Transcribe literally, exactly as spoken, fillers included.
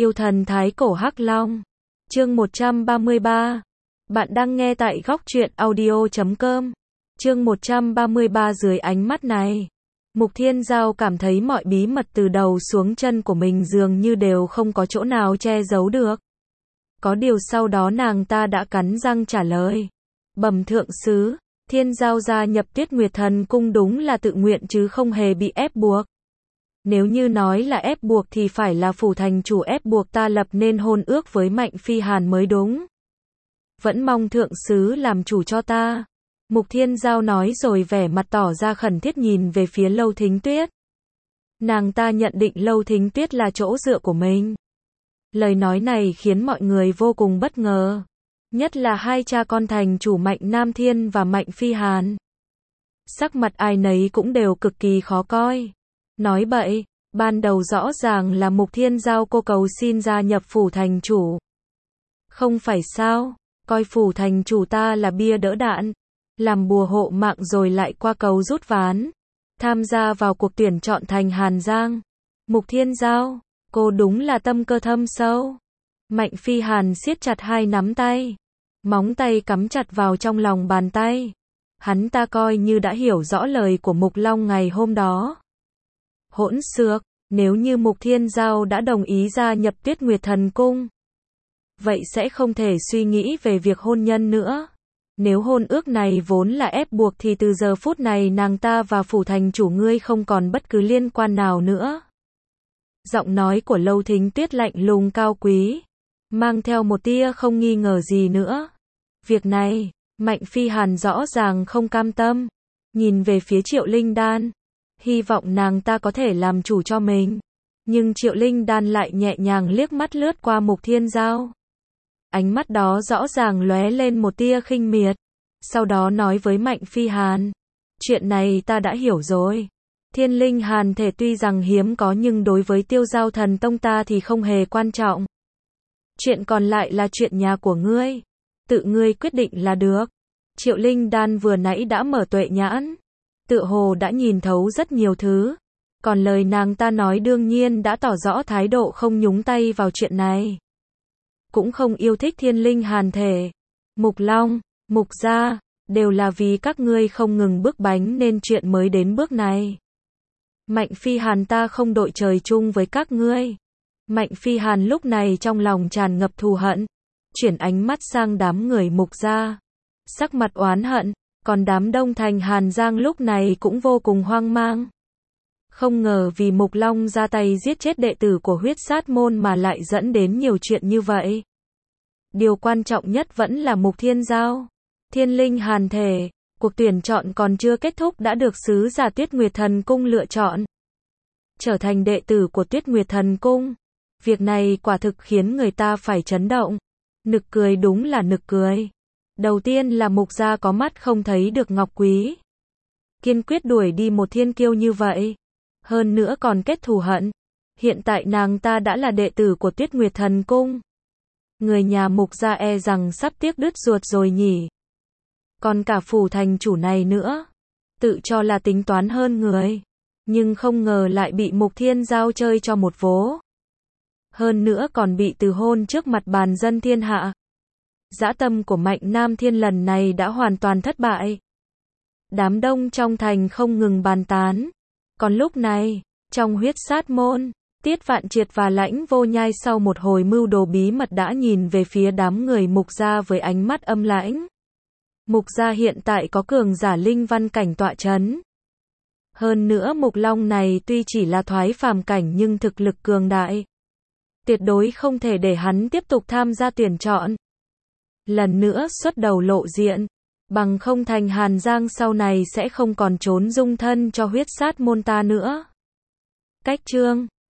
Yêu thần thái cổ Hắc Long. Chương một trăm ba mươi ba. Bạn đang nghe tại góc truyện audio chấm com. Chương một trăm ba mươi ba dưới ánh mắt này. Mục Thiên Giao cảm thấy mọi bí mật từ đầu xuống chân của mình dường như đều không có chỗ nào che giấu được. Có điều sau đó nàng ta đã cắn răng trả lời. Bẩm thượng sứ, Thiên Giao gia nhập Tuyết Nguyệt Thần Cung đúng là tự nguyện chứ không hề bị ép buộc. Nếu như nói là ép buộc thì phải là phủ thành chủ ép buộc ta lập nên hôn ước với Mạnh Phi Hàn mới đúng. Vẫn mong thượng sứ làm chủ cho ta. Mục Thiên Giao nói rồi vẻ mặt tỏ ra khẩn thiết nhìn về phía Lâu Thính Tuyết. Nàng ta nhận định Lâu Thính Tuyết là chỗ dựa của mình. Lời nói này khiến mọi người vô cùng bất ngờ. Nhất là hai cha con thành chủ Mạnh Nam Thiên và Mạnh Phi Hàn. Sắc mặt ai nấy cũng đều cực kỳ khó coi. Nói bậy, ban đầu rõ ràng là Mục Thiên Giao cô cầu xin gia nhập phủ thành chủ. Không phải sao, coi phủ thành chủ ta là bia đỡ đạn, làm bùa hộ mạng rồi lại qua cầu rút ván, tham gia vào cuộc tuyển chọn thành Hàn Giang. Mục Thiên Giao, cô đúng là tâm cơ thâm sâu. Mạnh Phi Hàn siết chặt hai nắm tay, móng tay cắm chặt vào trong lòng bàn tay. Hắn ta coi như đã hiểu rõ lời của Mục Long ngày hôm đó. Hỗn xược, nếu như Mục Thiên Giao đã đồng ý gia nhập Tuyết Nguyệt Thần Cung, vậy sẽ không thể suy nghĩ về việc hôn nhân nữa. Nếu hôn ước này vốn là ép buộc thì từ giờ phút này nàng ta và phủ thành chủ ngươi không còn bất cứ liên quan nào nữa. Giọng nói của Lâu Thính Tuyết lạnh lùng cao quý, mang theo một tia không nghi ngờ gì nữa. Việc này, Mạnh Phi Hàn rõ ràng không cam tâm, nhìn về phía Triệu Linh Đan, hy vọng nàng ta có thể làm chủ cho mình. Nhưng Triệu Linh Đan lại nhẹ nhàng liếc mắt lướt qua Mục Thiên Giao. Ánh mắt đó rõ ràng lóe lên một tia khinh miệt. Sau đó nói với Mạnh Phi Hàn, chuyện này ta đã hiểu rồi. Thiên linh hàn thể tuy rằng hiếm có nhưng đối với Tiêu Giao Thần Tông ta thì không hề quan trọng. Chuyện còn lại là chuyện nhà của ngươi. Tự ngươi quyết định là được. Triệu Linh Đan vừa nãy đã mở tuệ nhãn, tự hồ đã nhìn thấu rất nhiều thứ. Còn lời nàng ta nói đương nhiên đã tỏ rõ thái độ không nhúng tay vào chuyện này. Cũng không yêu thích thiên linh hàn thể. Mục Long, Mục gia, đều là vì các ngươi không ngừng bước bánh nên chuyện mới đến bước này. Mạnh Phi Hàn ta không đội trời chung với các ngươi. Mạnh Phi Hàn lúc này trong lòng tràn ngập thù hận, chuyển ánh mắt sang đám người Mục gia, sắc mặt oán hận, còn đám đông thành Hàn Giang lúc này cũng vô cùng hoang mang. Không ngờ vì Mục Long ra tay giết chết đệ tử của huyết sát môn mà lại dẫn đến nhiều chuyện như vậy. Điều quan trọng nhất vẫn là Mục Thiên Giao. Thiên linh hàn thể, cuộc tuyển chọn còn chưa kết thúc đã được sứ giả Tuyết Nguyệt Thần Cung lựa chọn. Trở thành đệ tử của Tuyết Nguyệt Thần Cung. Việc này quả thực khiến người ta phải chấn động. Nực cười đúng là nực cười. Đầu tiên là Mục gia có mắt không thấy được ngọc quý. Kiên quyết đuổi đi một thiên kiêu như vậy. Hơn nữa còn kết thù hận. Hiện tại nàng ta đã là đệ tử của Tuyết Nguyệt Thần Cung. Người nhà Mục gia e rằng sắp tiếc đứt ruột rồi nhỉ. Còn cả phủ thành chủ này nữa. Tự cho là tính toán hơn người. Nhưng không ngờ lại bị Mục Thiên Giao chơi cho một vố. Hơn nữa còn bị từ hôn trước mặt bàn dân thiên hạ. Dã tâm của Mạnh Nam Thiên lần này đã hoàn toàn thất bại. Đám đông trong thành không ngừng bàn tán. Còn lúc này, trong huyết sát môn, Tiết Vạn Triệt và Lãnh Vô Nhai sau một hồi mưu đồ bí mật đã nhìn về phía đám người Mục gia với ánh mắt âm lãnh. Mục gia hiện tại có cường giả linh văn cảnh tọa chấn. Hơn nữa Mục Long này tuy chỉ là thoái phàm cảnh nhưng thực lực cường đại. Tuyệt đối không thể để hắn tiếp tục tham gia tuyển chọn. Lần nữa xuất đầu lộ diện. Bằng không thành Hàn Giang sau này sẽ không còn trốn dung thân cho huyết sát môn ta nữa. Cách chương